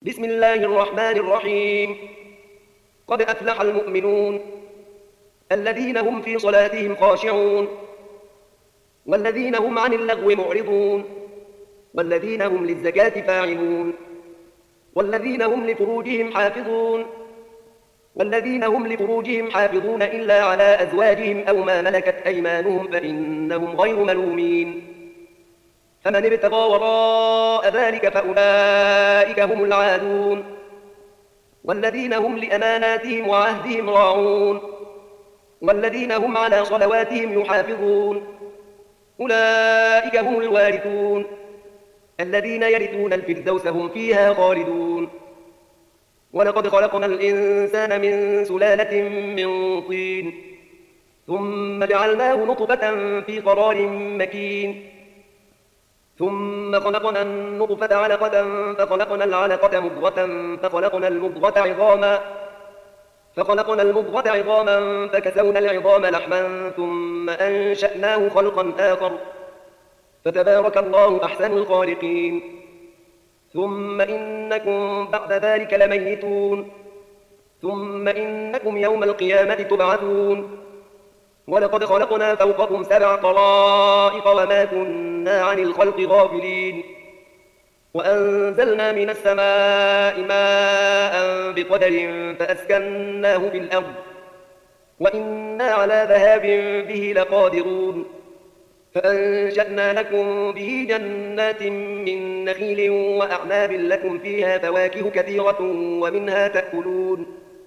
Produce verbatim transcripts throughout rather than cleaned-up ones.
بسم الله الرحمن الرحيم. قد أفلح المؤمنون الذين هم في صلاتهم خاشعون والذين هم عن اللغو معرضون والذين هم للزكاة فاعلون والذين هم لفروجهم حافظون والذين هم لفروجهم حافظون إلا على أزواجهم أو ما ملكت أيمانهم فإنهم غير ملومين. فمن ابتغى وراء ذلك فأولئك هم العادون والذين هم لأماناتهم وعهدهم راعون والذين هم على صلواتهم يحافظون أولئك هم الوارثون الذين يرثون الفردوس هم فيها خالدون. ولقد خلقنا الإنسان من سلالة من طين ثم جعلناه نطفة في قرار مكين ثم خلقنا النطفة علقة فخلقنا العلقة مضغة فخلقنا المضغة عظاما فخلقنا المضغة عظاما فكسونا العظام لحما ثم أنشأناه خلقا آخر فتبارك الله أحسن الخالقين. ثم إنكم بعد ذلك لميتون ثم إنكم يوم القيامة تبعثون. ولقد خلقنا فوقكم سبع طرائق وما كنا عن الخلق غافلين وأنزلنا من السماء ماء بقدر فأسكناه في الأرض وإنا على ذهاب به لقادرون. فأنشأنا لكم به جنات من نخيل وأعناب لكم فيها فواكه كثيرة ومنها تأكلون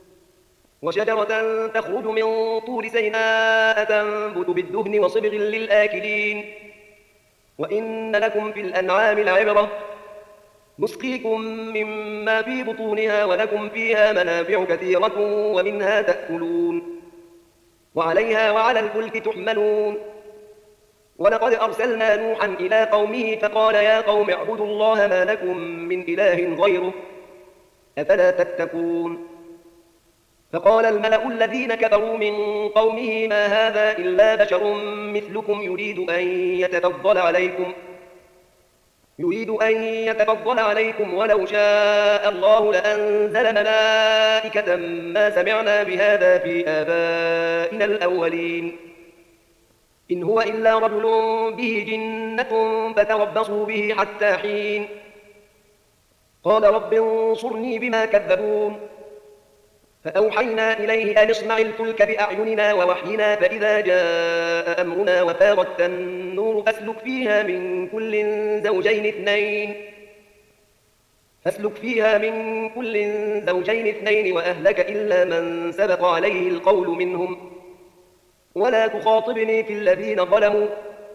وشجرة تخرج من طور سيناء تنبت بالدهن وصبغ للآكلين. وإن لكم في الأنعام لعبرة نسقيكم مما في بطونها ولكم فيها منافع كثيرة ومنها تأكلون وعليها وعلى الفلك تحملون. ولقد أرسلنا نوحا إلى قومه فقال يا قوم اعبدوا الله ما لكم من إله غيره أفلا تتقون. فقال الملأ الذين كفروا من قومه ما هذا إلا بشر مثلكم يريد أن يتفضل عليكم يريد أن يتفضل عليكم ولو شاء الله لأنزل ملائكة ما سمعنا بهذا في آبائنا الأولين إن هو إلا رجل به جنة فتربصوا به حتى حين. قال رب انصرني بما كذبون. فأوحينا إليه أن اصنع الفلك بأعيننا ووحينا فإذا جاء أمرنا وفارت النور فاسلك فيها من كل زوجين اثنين فاسلك فيها من كل زوجين اثنين وأهلك إلا من سبق عليه القول منهم ولا تخاطبني في الذين ظلموا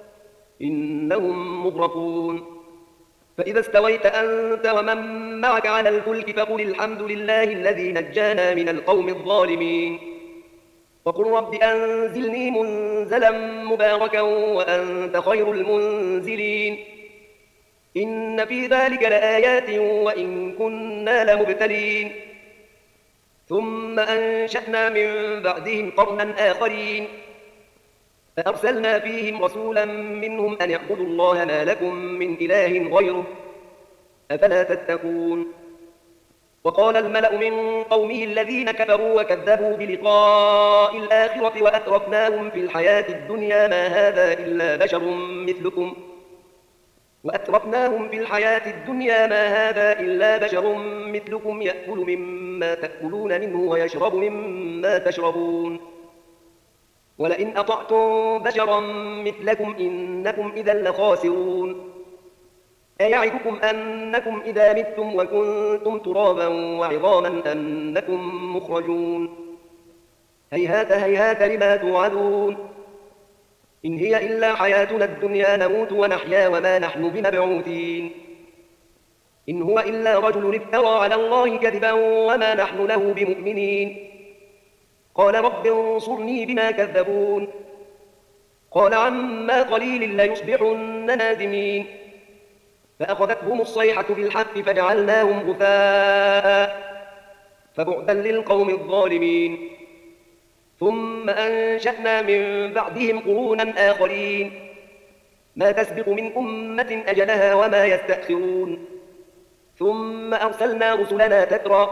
إنهم مغرقون. فإذا استويت أنت ومن معك على الفلك فقل الحمد لله الذي نجانا من القوم الظالمين وقل رب أنزلني منزلا مباركا وأنت خير المنزلين إن في ذلك لآيات وإن كنا لمبتلين. ثم أنشأنا من بعدهم قرنا آخرين فأرسلنا فيهم رسولا منهم أن اعبدوا الله ما لكم من إله غيره أفلا تتقون. وقال الملأ من قومه الذين كفروا وكذبوا بلقاء الآخرة وأترفناهم في الحياة الدنيا ما هذا إلا بشر مثلكم وأترفناهم في الحياة الدنيا ما هذا إلا بشر مثلكم يأكل مما تأكلون منه ويشرب مما تشربون ولئن أطعتم بشرا مثلكم إنكم إذا لخاسرون. أيعدكم أنكم إذا متم وكنتم ترابا وعظاما أنكم مخرجون هيهات هيهات لما توعدون إن هي إلا حياتنا الدنيا نموت ونحيا وما نحن بمبعوثين إن هو إلا رجل افترى على الله كذبا وما نحن له بمؤمنين. قال رب انصرني بما كذبون. قال عما قليل ليصبحن نادمين فأخذتهم الصيحة بالحق فجعلناهم غثاء فبعدا للقوم الظالمين. ثم أنشأنا من بعدهم قرونا آخرين ما تسبق من أمة أجلها وما يستأخرون ثم أرسلنا رسلنا تترى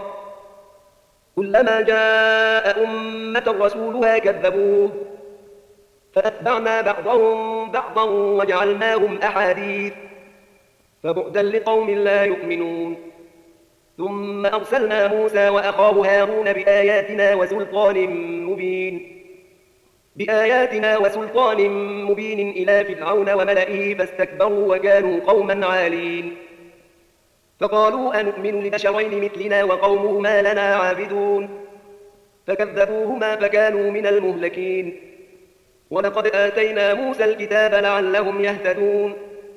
كلما جاء أمة رسولها كذبوه فأتبعنا بعضهم بعضا وجعلناهم أحاديث فبعدا لقوم لا يؤمنون. ثم أرسلنا موسى وأخاه هارون بآياتنا وسلطان مبين بآياتنا وسلطان مبين إلى فرعون وملئه فاستكبروا وكانوا قوما عالين فقالوا أنؤمن لبشرين مثلنا وقومهما لنا عابدون فكذبوهما فكانوا من المهلكين. ولقد آتينا موسى الكتاب لعلهم يهتدون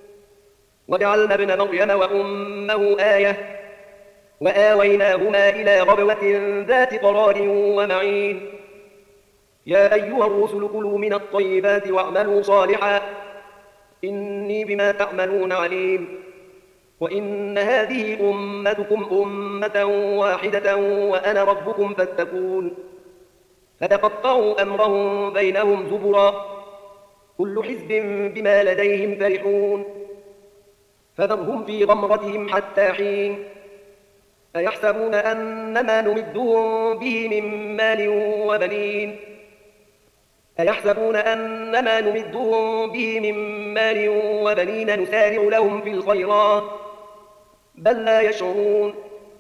وجعلنا ابن مريم وأمه آية وآويناهما إلى ربوة ذات قرار ومعين. يا أيها الرسل كلوا من الطيبات واعملوا صالحا إني بما تعملون عليم. وإن هذه أمتكم أمة واحدة وأنا ربكم فاتقون. فتقطعوا أمرهم بينهم زبرا كل حزب بما لديهم فرحون فذرهم في غمرتهم حتى حين. أيحسبون أنما نمدهم به من مال وبنين أيحسبون أنما نمدهم به من مال وبنين نسارع لهم في الخيرات بل لا يشعرون.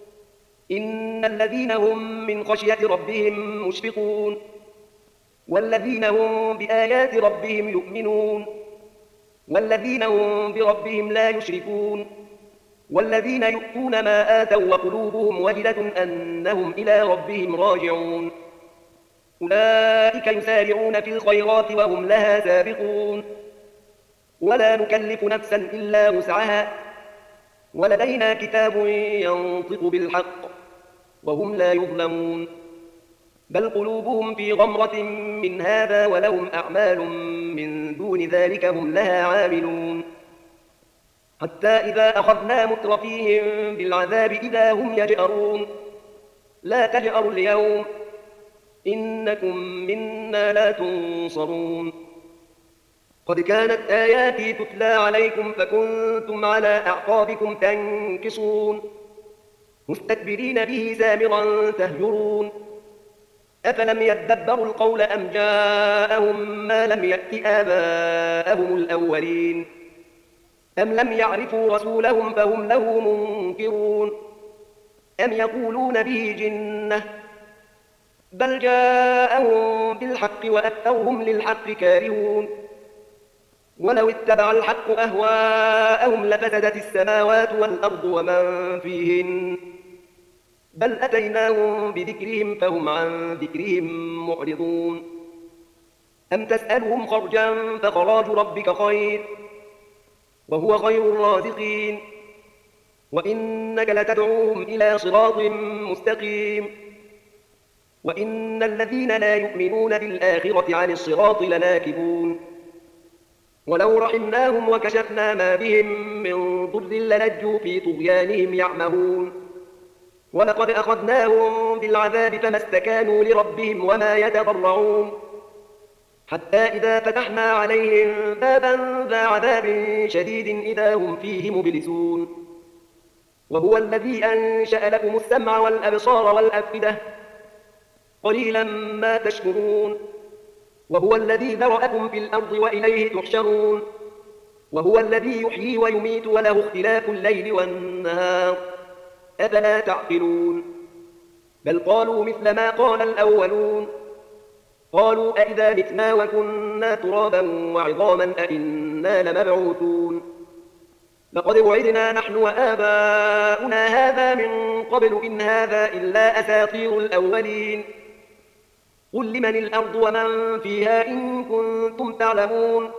إن الذين هم من خشية ربهم مشفقون والذين هم بآيات ربهم يؤمنون والذين هم بربهم لا يشركون والذين يؤتون ما آتوا وقلوبهم وجلة أنهم إلى ربهم راجعون. أولئك يسارعون في الخيرات وهم لها سابقون ولا نكلف نفسا إلا وسعها ولدينا كتاب ينطق بالحق وهم لا يظلمون. بل قلوبهم في غمرة من هذا ولهم أعمال من دون ذلك هم لها عاملون. حتى إذا أخذنا مترفيهم بالعذاب إذا هم يجأرون لا تجأروا اليوم إنكم منا لا تنصرون. قد كانت آياتي تتلى عليكم فكنتم على أعقابكم تنكصون مستكبرين به سامرا تهجرون. أفلم يدبروا القول أم جاءهم ما لم يأت آباءهم الأولين أم لم يعرفوا رسولهم فهم له منكرون أم يقولون به جنة بل جاءهم بالحق وأكثرهم للحق كارهون. ولو اتبع الحق أهواءهم لفسدت السماوات والأرض ومن فيهن بل أتيناهم بذكرهم فهم عن ذكرهم معرضون. أم تسألهم خرجا فخراج ربك خير وهو خير الرازقين وإنك لتدعوهم إلى صراط مستقيم. وإن الذين لا يؤمنون بالآخرة عن الصراط لناكبون ولو رحمناهم وكشفنا ما بهم من ضر لنجوا في طغيانهم يعمهون. ولقد أخذناهم بالعذاب فما استكانوا لربهم وما يتضرعون حتى إذا فتحنا عليهم بابا ذا عذاب شديد إذا هم فيه مبلسون. وهو الذي أنشأ لكم السمع والأبصار والأفئدة قليلا ما تشكرون. وهو الذي ذرأكم في الأرض وإليه تحشرون. وهو الذي يحيي ويميت وله اختلاف الليل والنهار أفلا تعقلون. بل قالوا مثل ما قال الأولون قالوا أئذا متنا وكنا ترابا وعظاما أئنا لمبعوثون لقد وعدنا نحن وآباؤنا هذا من قبل إن هذا إلا أساطير الأولين. قل لمن الأرض ومن فيها إن كنتم تعلمون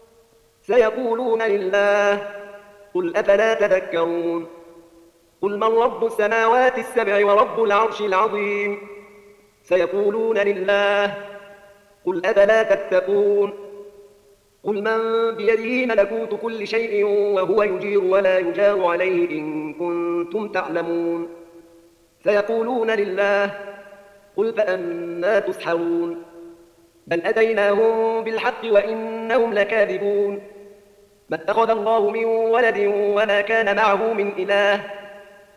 سيقولون لله قل أفلا تذكرون. قل من رب السماوات السبع ورب العرش العظيم سيقولون لله قل أفلا تتقون. قل من بيده ملكوت كل شيء وهو يجير ولا يجار عليه إن كنتم تعلمون سيقولون لله قل فأنى تسحرون. بل أتيناهم بالحق وإنهم لكاذبون. ما اتخذ الله من ولد وما كان معه من إله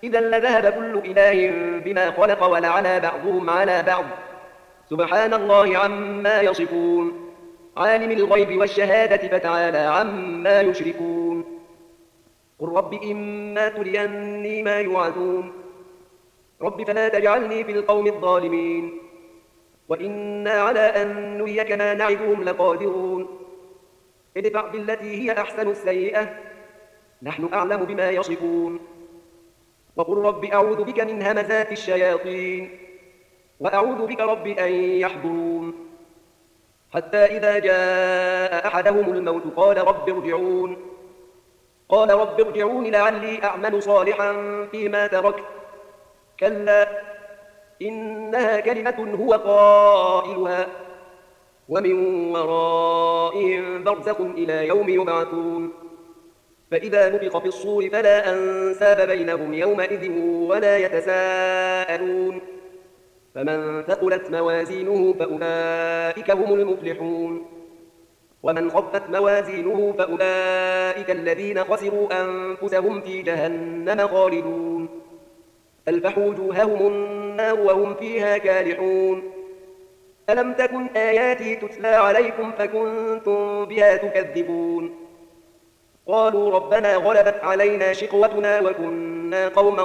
إذا لذهب كل إله بما خلق ولعلى بعضهم على بعض سبحان الله عما يصفون عالم الغيب والشهادة فتعالى عما يشركون قل رب إما تريني ما يوعدون رب فلا تجعلني في القوم الظالمين وإنا على أن نريك ما نعدهم لقادرون ادفع بالتي هي أحسن السيئة نحن أعلم بما يصفون وقل رب أعوذ بك من همزات الشياطين وأعوذ بك رب أن يحضرون حتى إذا جاء أحدهم الموت قال رب ارجعون قال رب ارجعون لعلي أعمل صالحا فيما تركت كلا إنها كلمة هو قائلها ومن ورائهم برزخ إلى يوم يبعثون فإذا نفخ في الصور فلا أنساب بينهم يومئذ ولا يتساءلون فمن ثقلت موازينه فأولئك هم المفلحون ومن خفت موازينه فأولئك الذين خسروا أنفسهم في جهنم خالدون تلفح وجوههم النار وهم فيها كالحون ألم تكن آياتي تتلى عليكم فكنتم بها تكذبون قالوا ربنا غلبت علينا شقوتنا وكنا قوما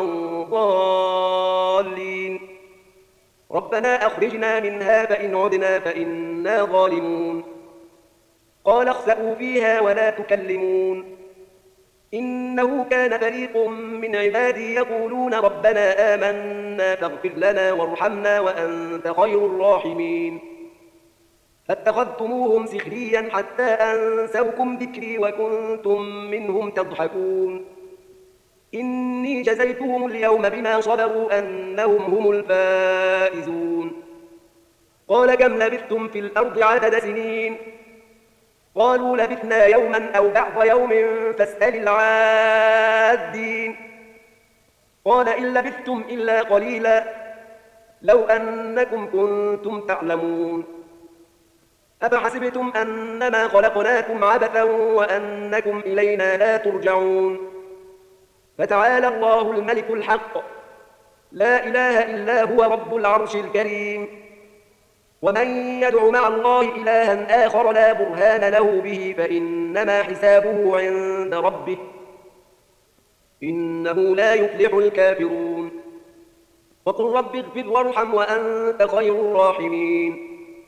ضالين ربنا أخرجنا منها فإن عدنا فإنا ظالمون قال اخسئوا فيها ولا تكلمون إنه كان فريق من عبادي يقولون ربنا آمنا فاغفر لنا وارحمنا وأنت خير الراحمين فاتخذتموهم سخريا حتى أنسوكم ذكري وكنتم منهم تضحكون إني جزيتهم اليوم بما صبروا أنهم هم الفائزون قال كم لبثتم في الأرض عدد سنين قالوا لبثنا يوما أو بعض يوم فاسأل العادين قال إن لبثتم إلا قليلا لو أنكم كنتم تعلمون أفحسبتم أنما خلقناكم عبثا وأنكم إلينا لا ترجعون فتعالى الله الملك الحق لا إله إلا هو رب العرش الكريم ومن يدع مع الله إلها آخر لا برهان له به فإنما حسابه عند ربه إنه لا يفلح الكافرون وقل رب اغفر وارحم وأنت خير الراحمين